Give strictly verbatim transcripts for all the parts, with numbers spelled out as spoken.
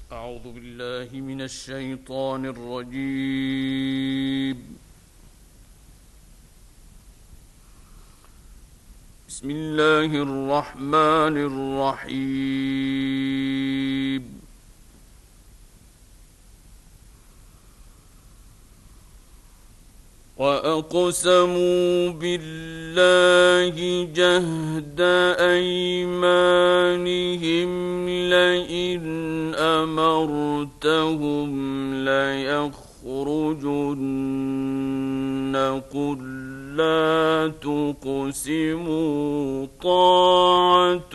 أعوذ بالله من الشيطان الرجيم. بسم الله الرحمن الرحيم. وأقسموا بالله جهد أيمانهم لئن أمرتهم ليخرجن قل لا تقسموا طاعة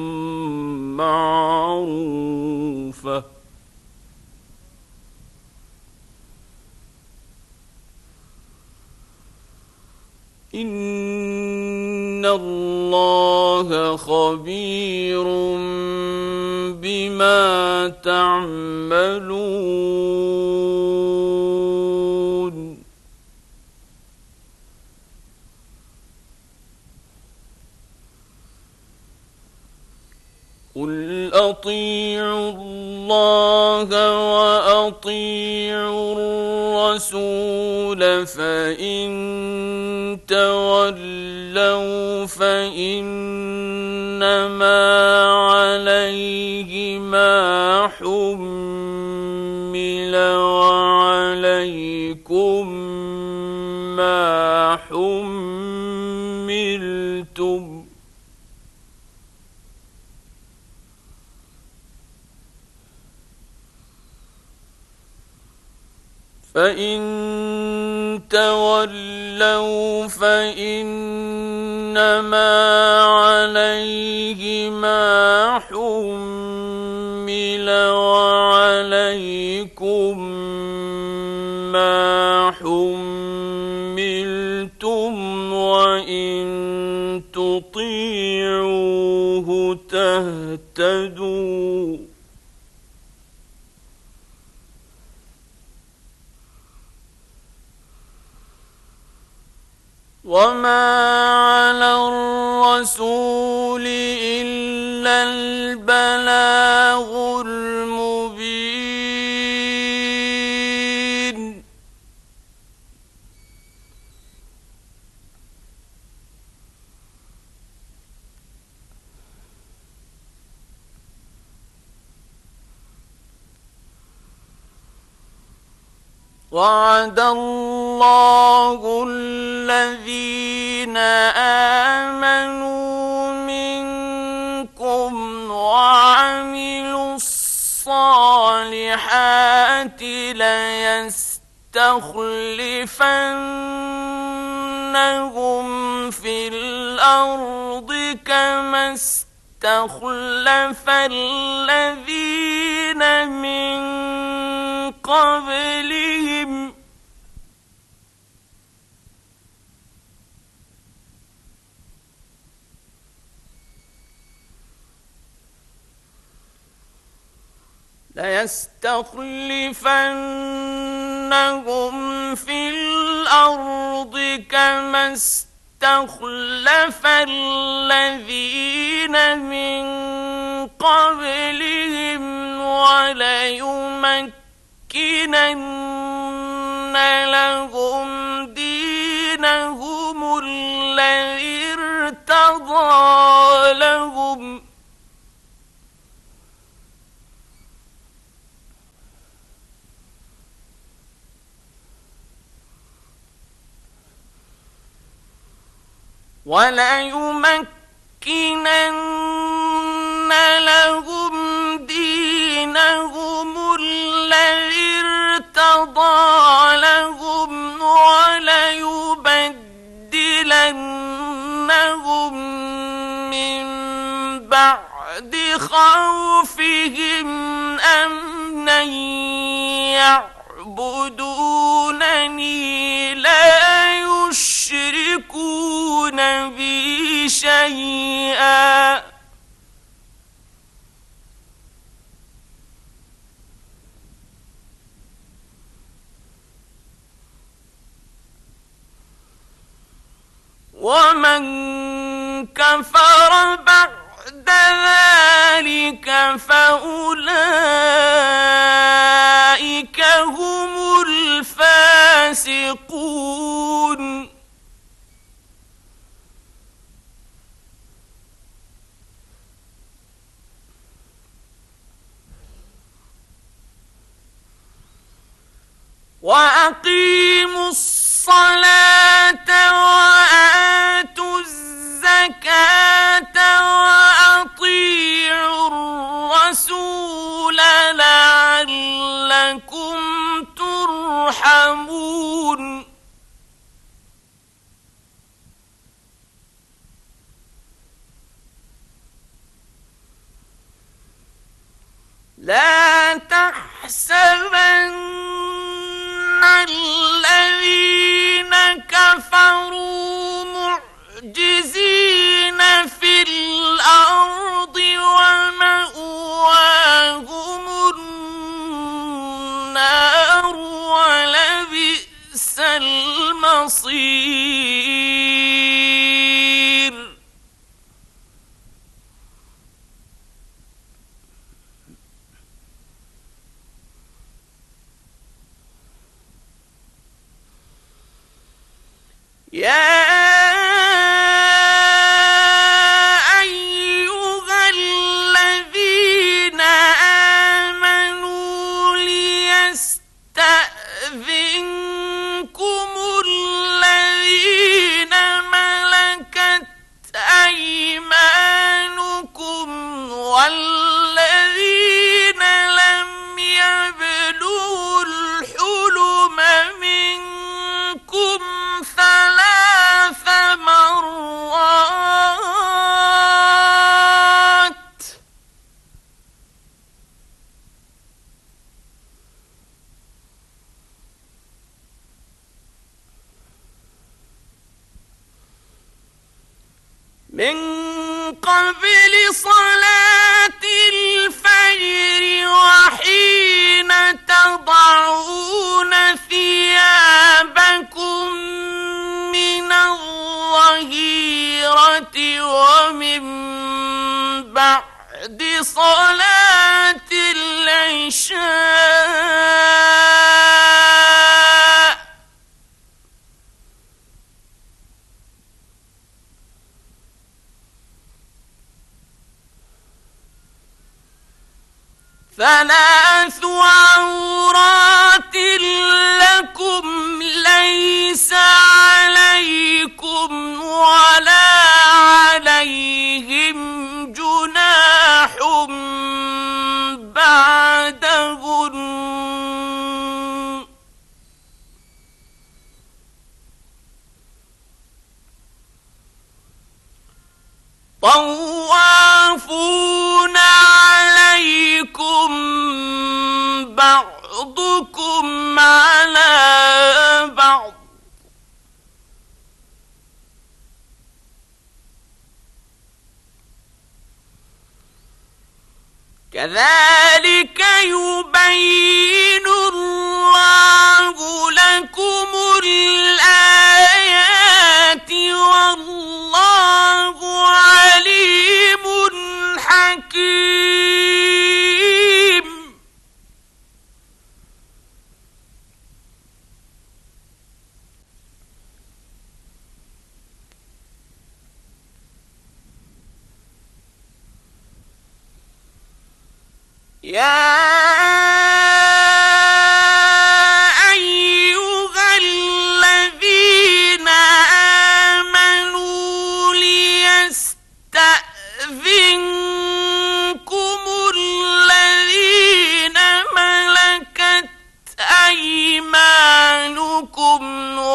معروفة إن الله خبير بما تعملون. قل أطيعوا الله وأطيعوا الرسول فإن تولوا فإنما عليه ما حمل وعليكم ما حملتم فإن تولوا فإنما عليه ما حمل وعليكم ما حملتم وإن تطيعوه تهتدوا. وما على الرسول إلا البلاغ المبين. وعد الله الذين آمنوا منكم وعملوا الصالحات ليستخلفنهم في الأرض كما استخلف الذين من قبلهم ليستخلفنهم في الأرض كما استخلف الذين من قبلهم وليمكنن لهم دينهم الذي ارتضى لهم وليمكنن لهم دينهم الذي ارتضى لهم وليبدلنهم من بعد خوفهم أمنا يعبدونني لا يشركون بي شيئا ومن كفر بعد ذلك فأولئك وأقيموا الصلاة وآتوا الزكاة وأطيعوا الرسول لعلكم ترحمون. لا تحسبن الذين كفروا معجزين في الأرض ومأواهم النار ولبئس المصير. يا أيها الذين آمنوا ليستأذنكم الذين ملكت أيمانكم والذين لم يبلغوا الحلم منكم ثلاث مرات من قبل صلاة الفجر وحين تضعون ثيابكم من الظهيرة ومن بعد صلاة العشاء ثلاث عورات لكم ليس عليكم ولا عليهم جناح بعدهن. طوافون عليكم بعضكم على بعض كذلك يبين الله لكم الآيات والله عليم حكيم. يا أيها الذين آمنوا ليستأذنكم الذين ملكت أيمانكم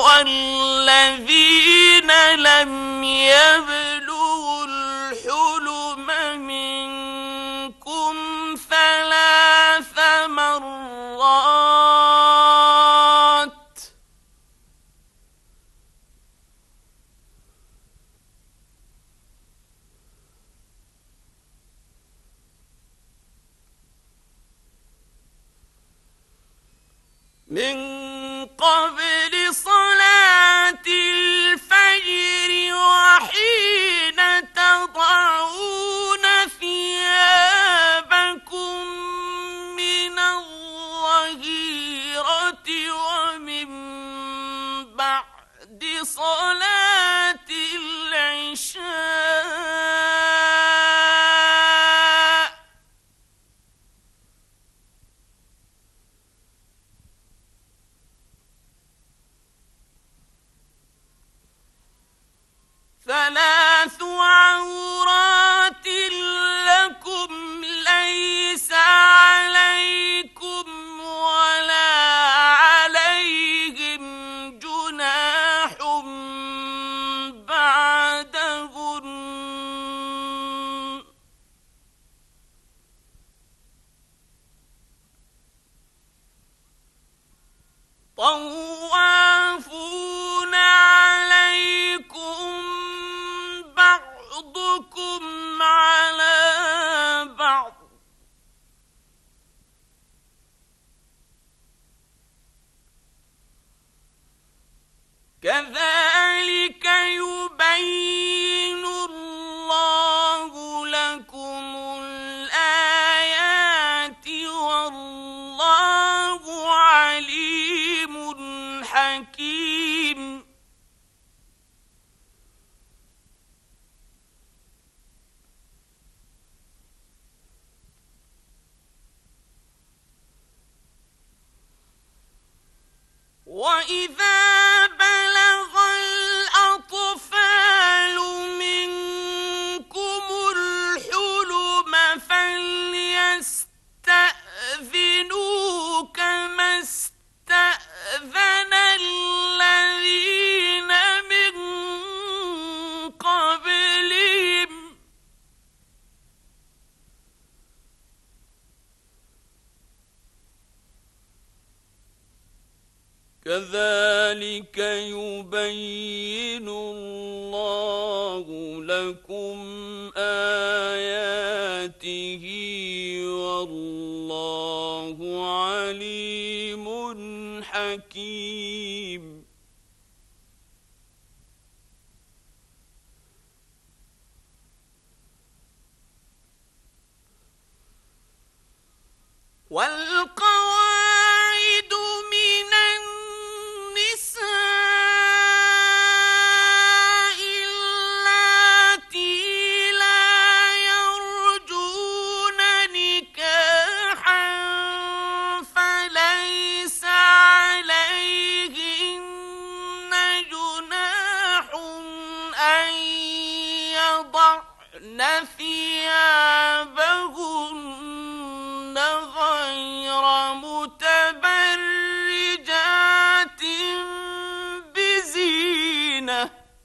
والذين لم يبلغوا الحلم منكم ثلاث مرات من قبل صلاة الفجر وحين تضعون ثيابكم من الظهيرة ومن بعد صلاة العشاء ثلاث عورات لكم ليس عليكم ولا عليهم جناح بعدهن طوافون عليكم بعضكم على بعض كذلك يبين الله لكم الآيات والله عليم حكيم وإذا بلغ الأطفال منكم الحلم فليستأذنوا كما استأذن الذين من قبلهم كذلك يبين الله لكم آياته والله عليم حكيم والقواعد من النساء اللاتي لا يرجون نكاحا فليس عليهن جناح أن يضعن ثيابهن غير متبرجات بزينة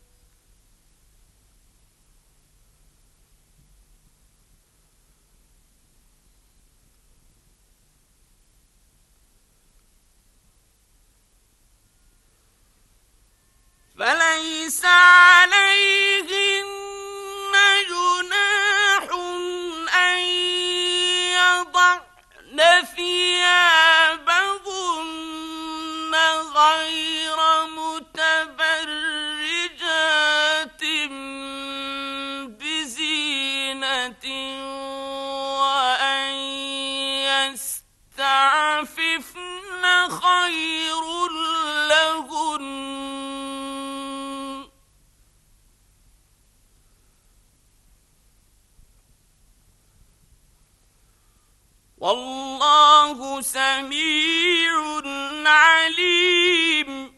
فليس عليهن جناح أن يضعن ثيابهن غير متبرجات بزينة وأن يستعففن خير لهن والله سميع عليم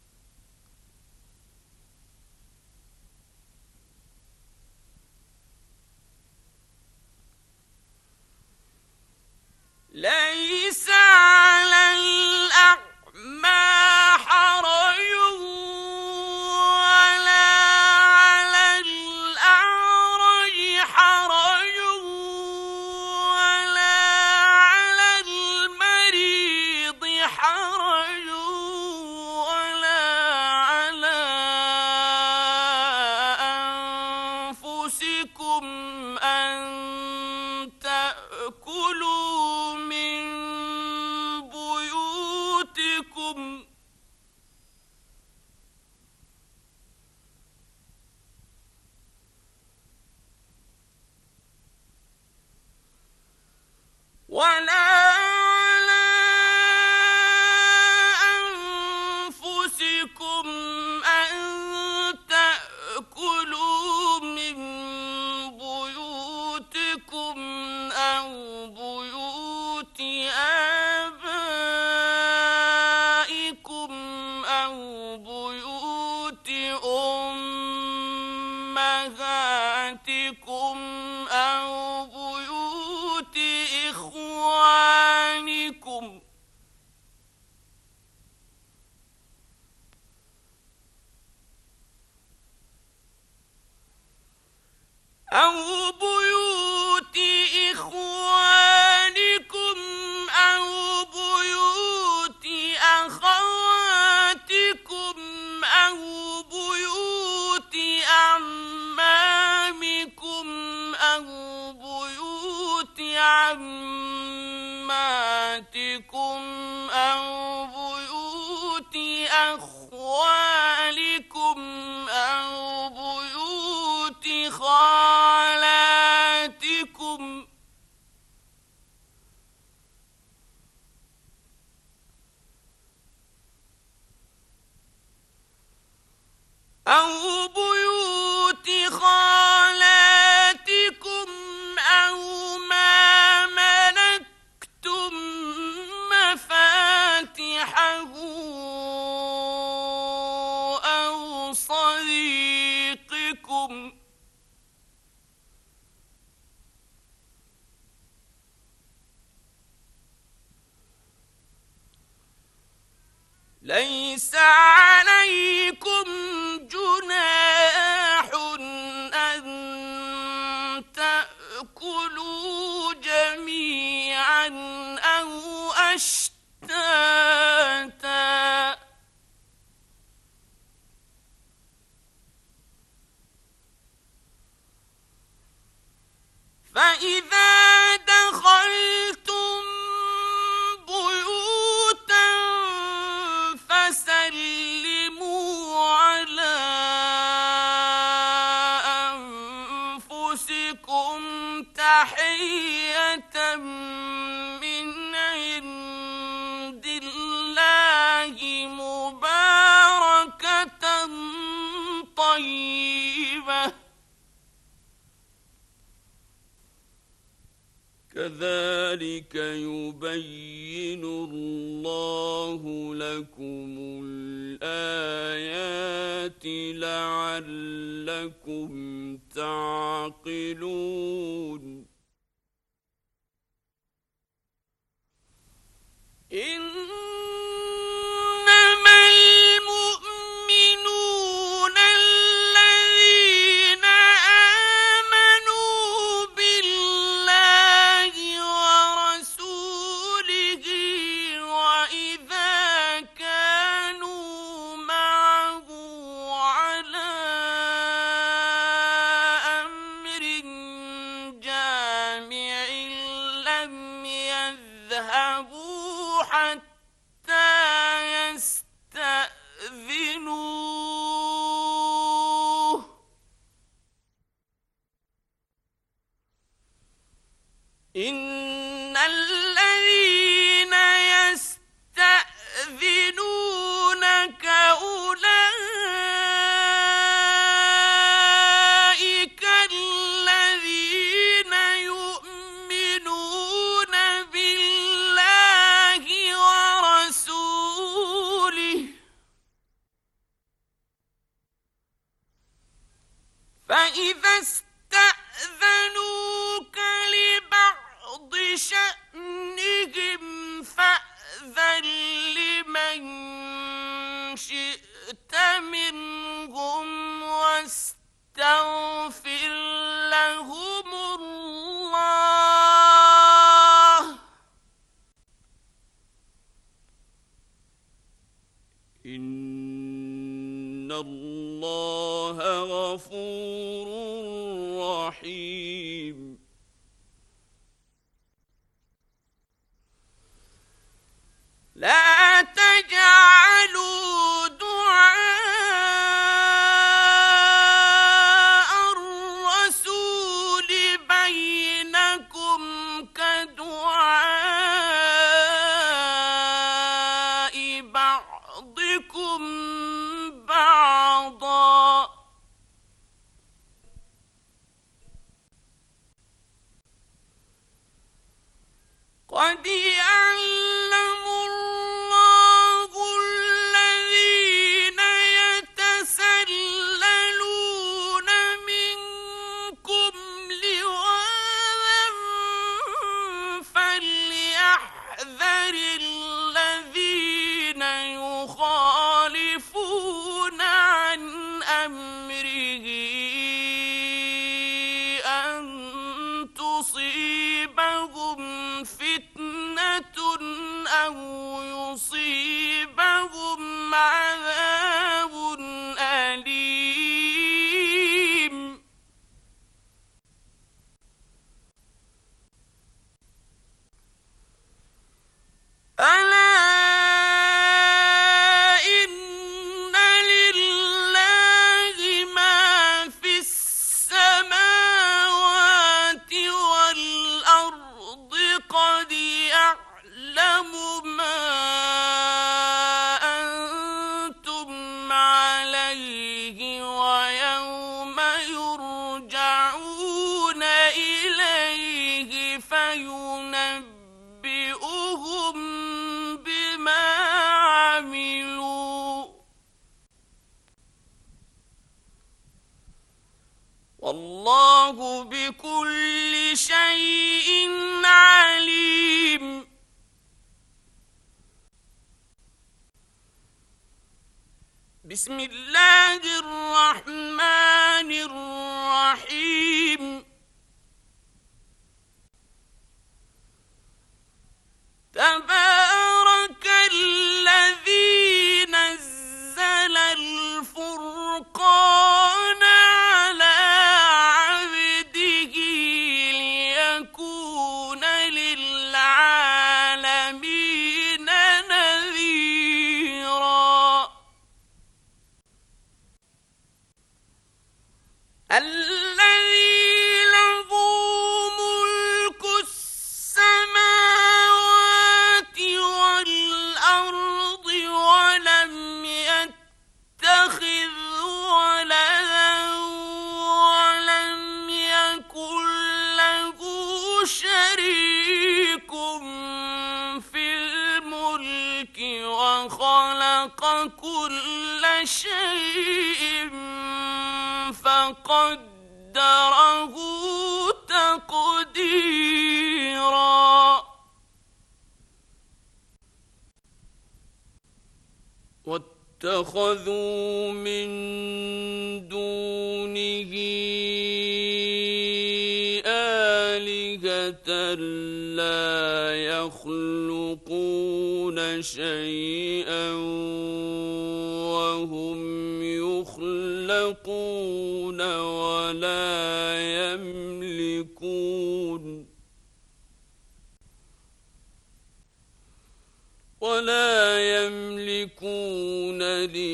ليس على الأعمى حرج ولا على الأعرج حرج ولا على المريض حرج ولا على أنفسكم أن تأكلوا من بيوتكم ولا على أنفسكم أن تأكلوا من بيوتكم أو بيوت آبائكم أو بيوت أمهاتكم أو بيوت إخوانكم أو بيوت أخواتكم أو بيوت أعمامكم أو بيوت عماتكم أو بيوت أخوالكم أو بيوت خالاتكم أو بيوت خالاتكم أو ما ملكتم مفاتحه أو صديقكم ليس عليكم جناح أن تأكلوا جميعا أو أشتاتا فإذا دخلتم بيوتا فسلموا على أنفسكم تحية من عند الله مباركة طيبة كذلك يبين الله لكم الآيات لعلكم تعقلون إنما المؤمنون الذين آمنوا بالله ورسوله وإذا كانوا معه على أمر جامع لم يذهبوا حتى يستأذنوه إن الذين يستأذنونك أولئك الذين يؤمنون بالله ورسوله فإذا استأذنوك لبعض شأنهم فأذن لمن شئت منهم واستغفر لهم الله إن الله غفور رحيم لا تجعلوا دعاء الرسول بينكم كدعاء بعضكم بعضا قد يعلم الله الذين يتسللون منكم لواذا فليحذر الذين يخالفون عن أمره أو يصيبهم عذاب أليم ألا إن لله ما في السماوات والأرض قد يعلم ما أنتم عليه ويوم يرجعون إليه فينبئهم بما عملوا والله بكل شيء عليم بسم الله الرحمن الرحيم تبارك الذي نزل الفرقان على عبده ليكون للعالمين نذيرا الذي له ملك السماوات والأرض ولم يتخذ ولدا ولم يكن له شريك في الملك وخلق كل شيء فقدره تقديرا واتخذوا من دونه آلهة لا يخلقون شيئا وهم يخلقون ولا يملكون ولا يملكون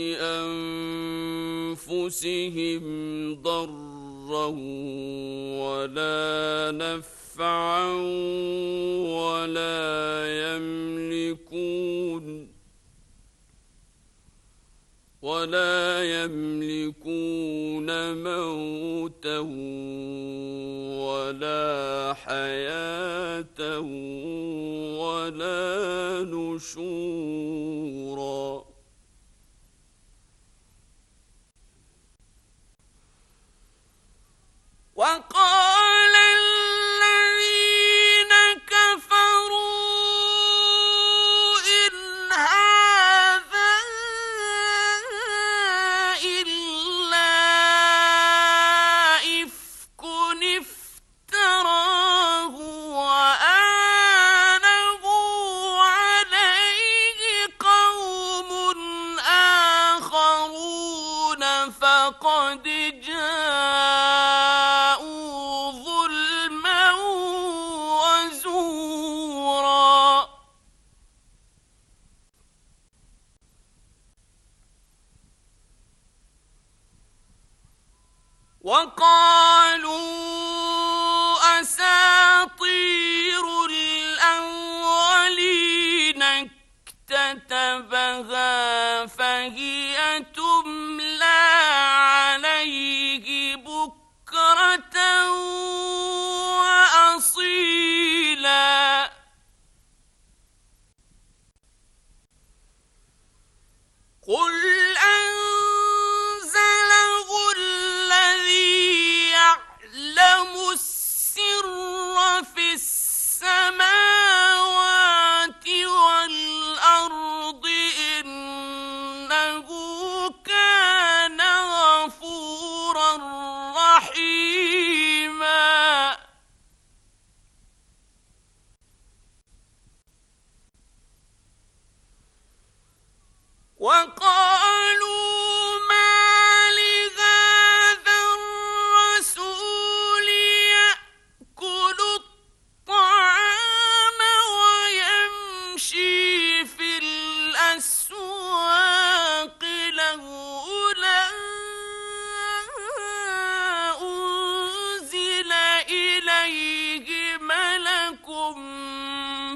لأنفسهم ضرا ولا نفعا ولا يملكون ولا يملكون موتا ولا حياة ولا نشورا وقال الذين كفروا إن هذا إلا إفك افتراه وآنه عليه قوم آخرون فقد جاءوا ظلما وزورا وقالوا أساطير الأولين اكتتبها فهي تملى عليه بكرة وأصيلا قل أنزله الذي يعلم السر في السماوات والأرض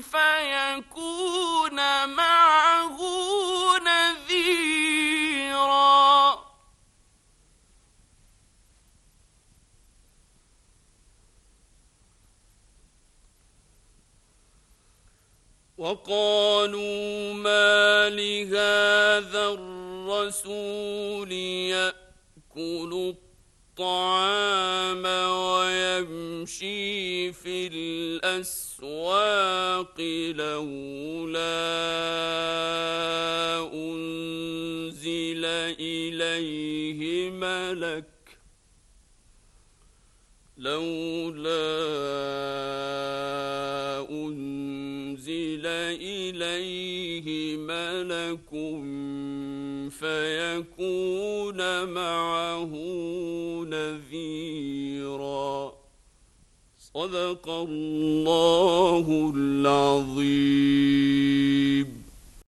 فيكون معه نذيرا وقالوا ما لهذا الرسول يأكل الطعام ويمشي في الأسواق لولا أنزل إليه ملك لولا أنزل إليه ملك فيكون معه نذيرا. صدق الله العظيم.